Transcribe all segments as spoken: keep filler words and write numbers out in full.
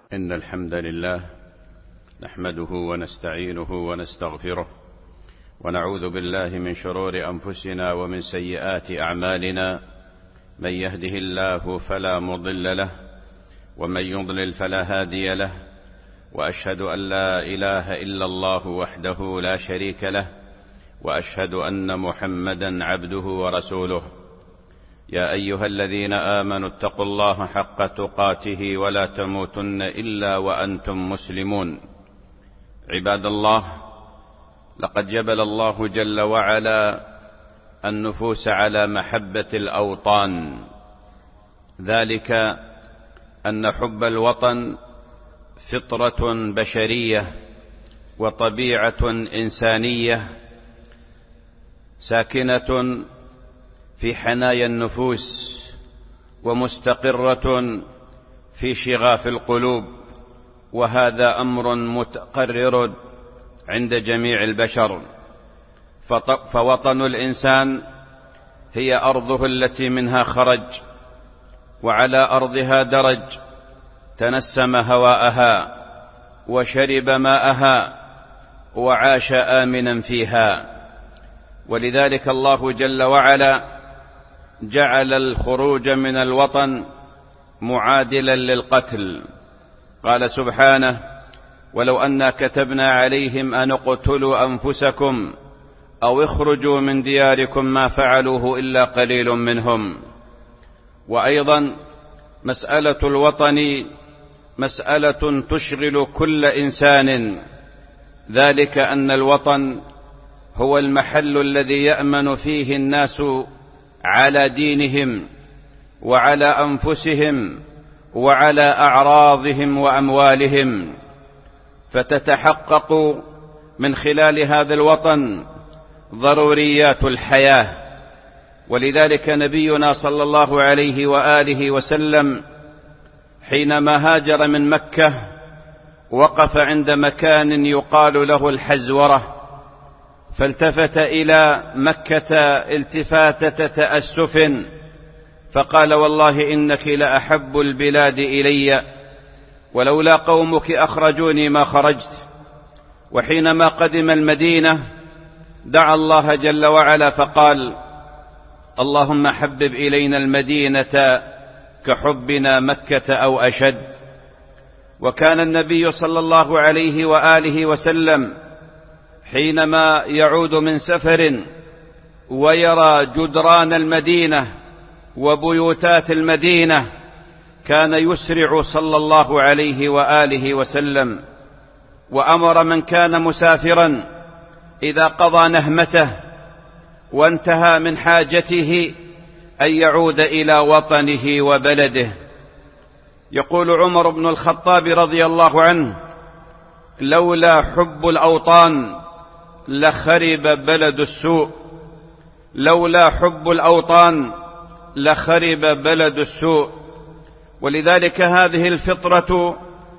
إن الحمد لله نحمده ونستعينه ونستغفره ونعوذ بالله من شرور أنفسنا ومن سيئات أعمالنا. من يهده الله فلا مضل له ومن يضلل فلا هادي له، وأشهد أن لا إله إلا الله وحده لا شريك له، وأشهد أن محمدا عبده ورسوله. يا أيها الذين آمنوا اتقوا الله حق تقاته ولا تموتن إلا وأنتم مسلمون. عباد الله، لقد جبل الله جل وعلا النفوس على محبة الأوطان، ذلك أن حب الوطن فطرة بشرية وطبيعة إنسانية ساكنة في حنايا النفوس ومستقرة في شغاف القلوب، وهذا أمر متقرر عند جميع البشر. فوطن الإنسان هي أرضه التي منها خرج، وعلى أرضها درج، تنسم هواءها وشرب ماءها وعاش آمنا فيها. ولذلك الله جل وعلا جعل الخروج من الوطن معادلا للقتل. قال سبحانه: ولو أنا كتبنا عليهم أن اقتلوا أنفسكم أو اخرجوا من دياركم ما فعلوه إلا قليل منهم. وأيضا مسألة الوطن مسألة تشغل كل إنسان، ذلك أن الوطن هو المحل الذي يأمن فيه الناس على دينهم وعلى أنفسهم وعلى أعراضهم وأموالهم، فتتحقق من خلال هذا الوطن ضروريات الحياة. ولذلك نبينا صلى الله عليه وآله وسلم حينما هاجر من مكة وقف عند مكان يقال له الحزورة، فالتفت إلى مكة التفاتة تأسف، فقال: والله إنك لأحب البلاد إلي، ولولا قومك أخرجوني ما خرجت. وحينما قدم المدينة دعا الله جل وعلا فقال: اللهم حبب إلينا المدينة كحبنا مكة أو أشد. وكان النبي صلى الله عليه وآله وسلم حينما يعود من سفر ويرى جدران المدينة وبيوتات المدينة كان يسرع صلى الله عليه وآله وسلم، وأمر من كان مسافرا إذا قضى نهمته وانتهى من حاجته أن يعود إلى وطنه وبلده. يقول عمر بن الخطاب رضي الله عنه: لولا حب الأوطان لخرب بلد السوء. لولا حب الأوطان لخرب بلد السوء. ولذلك هذه الفطرة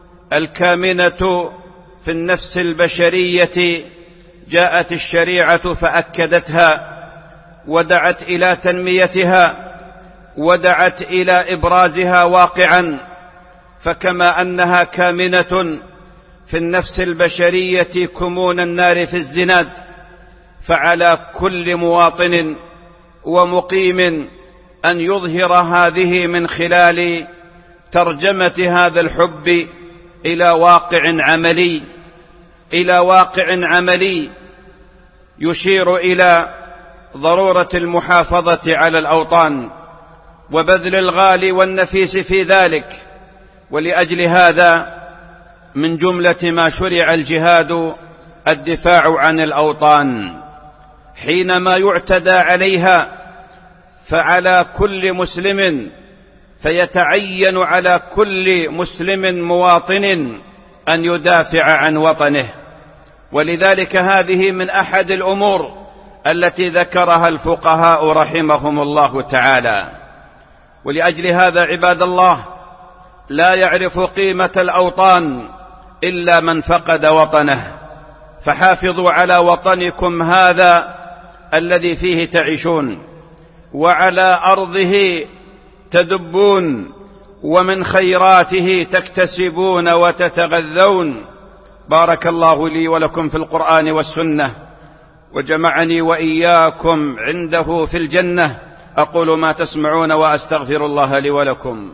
الكامنة في النفس البشرية جاءت الشريعة فأكدتها ودعت إلى تنميتها ودعت إلى إبرازها واقعا. فكما أنها كامنة في النفس البشرية كمون النار في الزناد، فعلى كل مواطن ومقيم أن يظهر هذه من خلال ترجمة هذا الحب إلى واقع عملي إلى واقع عملي يشير إلى ضرورة المحافظة على الأوطان وبذل الغالي والنفيس في ذلك. ولأجل هذا من جملة ما شرع الجهاد الدفاع عن الأوطان. حينما يعتدى عليها فعلى كل مسلم فيتعين على كل مسلم مواطن أن يدافع عن وطنه. ولذلك هذه من أحد الأمور التي ذكرها الفقهاء رحمهم الله تعالى. ولأجل هذا عباد الله، لا يعرف قيمة الأوطان إلا من فقد وطنه. فحافظوا على وطنكم هذا الذي فيه تعيشون وعلى أرضه تدبون ومن خيراته تكتسبون وتتغذون. بارك الله لي ولكم في القرآن والسنة، وجمعني وإياكم عنده في الجنة. أقول ما تسمعون وأستغفر الله لي ولكم.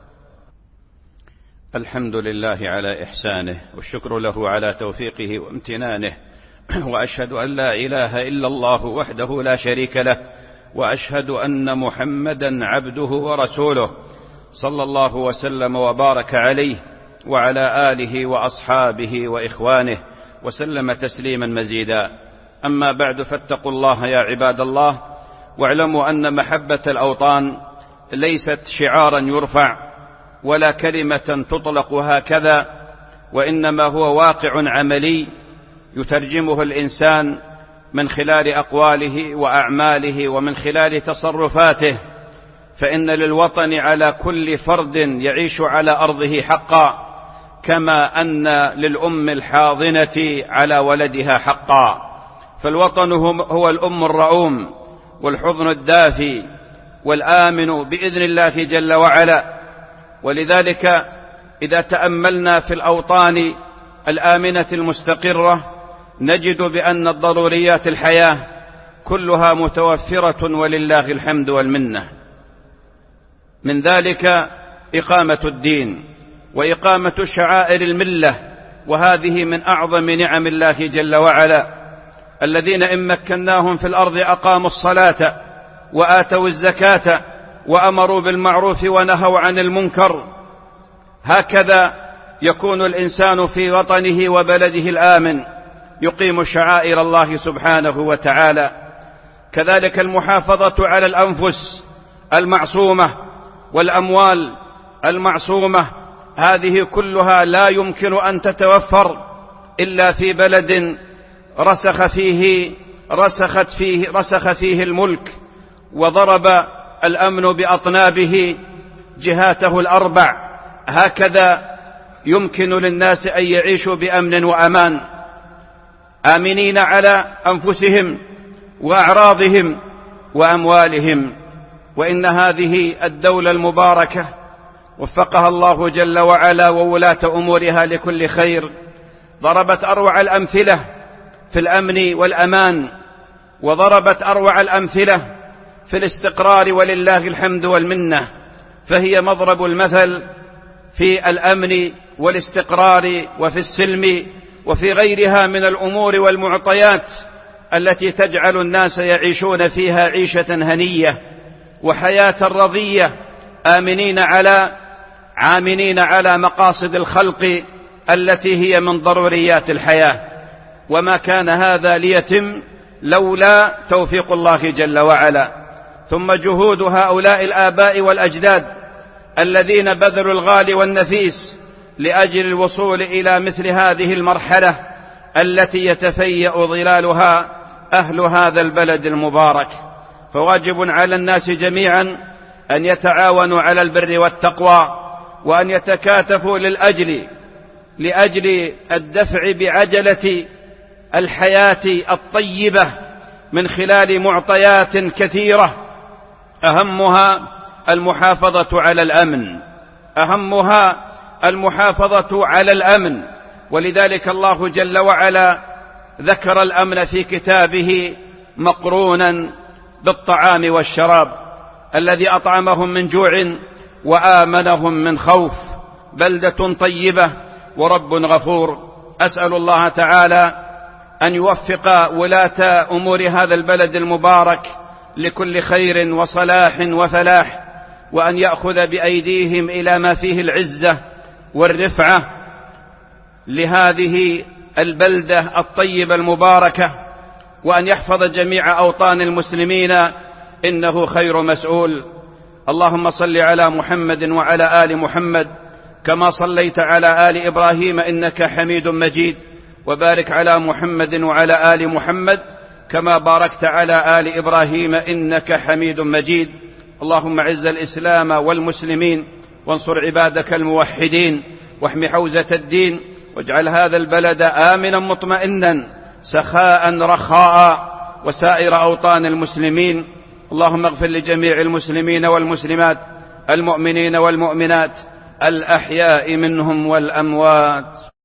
الحمد لله على إحسانه، والشكر له على توفيقه وامتنانه، وأشهد أن لا إله إلا الله وحده لا شريك له، وأشهد أن محمدا عبده ورسوله، صلى الله وسلم وبارك عليه وعلى آله وأصحابه وإخوانه وسلم تسليما مزيدا. أما بعد، فاتقوا الله يا عباد الله، واعلموا أن محبة الأوطان ليست شعارا يرفع ولا كلمة تطلق هكذا، وإنما هو واقع عملي يترجمه الإنسان من خلال أقواله وأعماله ومن خلال تصرفاته. فإن للوطن على كل فرد يعيش على أرضه حقا، كما أن للأم الحاضنة على ولدها حقا. فالوطن هو الأم الرؤوم والحضن الدافي والآمن بإذن الله جل وعلا. ولذلك إذا تأملنا في الأوطان الآمنة المستقرة نجد بأن الضروريات الحياة كلها متوفرة ولله الحمد والمنة. من ذلك إقامة الدين وإقامة شعائر الملة، وهذه من أعظم نعم الله جل وعلا. الذين إن مكناهم في الأرض أقاموا الصلاة وآتوا الزكاة وأمروا بالمعروف ونهوا عن المنكر. هكذا يكون الإنسان في وطنه وبلده الآمن، يقيم شعائر الله سبحانه وتعالى. كذلك المحافظة على الأنفس المعصومة والأموال المعصومة، هذه كلها لا يمكن أن تتوفر إلا في بلد رسخ فيه رسخت فيه رسخ فيه الملك، وضرب الأمن بأطنابه جهاته الأربع. هكذا يمكن للناس أن يعيشوا بأمن وأمان، آمنين على أنفسهم وأعراضهم وأموالهم. وإن هذه الدولة المباركة وفقها الله جل وعلا وولاة أمورها لكل خير، ضربت أروع الأمثلة في الأمن والأمان، وضربت أروع الأمثلة في الاستقرار ولله الحمد والمنة. فهي مضرب المثل في الأمن والاستقرار وفي السلم وفي غيرها من الأمور والمعطيات التي تجعل الناس يعيشون فيها عيشة هنية وحياة رضية، آمنين على عامنين على مقاصد الخلق التي هي من ضروريات الحياة. وما كان هذا ليتم لولا توفيق الله جل وعلا، ثم جهود هؤلاء الآباء والأجداد الذين بذلوا الغالي والنفيس لأجل الوصول إلى مثل هذه المرحلة التي يتفيأ ظلالها أهل هذا البلد المبارك. فواجب على الناس جميعا أن يتعاونوا على البر والتقوى، وأن يتكاتفوا للأجل لأجل الدفع بعجلة الحياة الطيبة من خلال معطيات كثيرة، أهمها المحافظة على الأمن أهمها المحافظة على الأمن. ولذلك الله جل وعلا ذكر الأمن في كتابه مقرونا بالطعام والشراب، الذي أطعمهم من جوع وآمنهم من خوف. بلدة طيبة ورب غفور. أسأل الله تعالى أن يوفق ولاة أمور هذا البلد المبارك لكل خير وصلاح وفلاح، وأن يأخذ بأيديهم إلى ما فيه العزة والرفعة لهذه البلدة الطيبة المباركة، وأن يحفظ جميع أوطان المسلمين، إنه خير مسؤول. اللهم صل على محمد وعلى آل محمد كما صليت على آل إبراهيم إنك حميد مجيد، وبارك على محمد وعلى آل محمد كما باركت على آل إبراهيم إنك حميد مجيد. اللهم اعز الإسلام والمسلمين، وانصر عبادك الموحدين، واحم حوزة الدين، واجعل هذا البلد آمنا مطمئنا سخاء رخاء وسائر أوطان المسلمين. اللهم اغفر لجميع المسلمين والمسلمات المؤمنين والمؤمنات الأحياء منهم والأموات.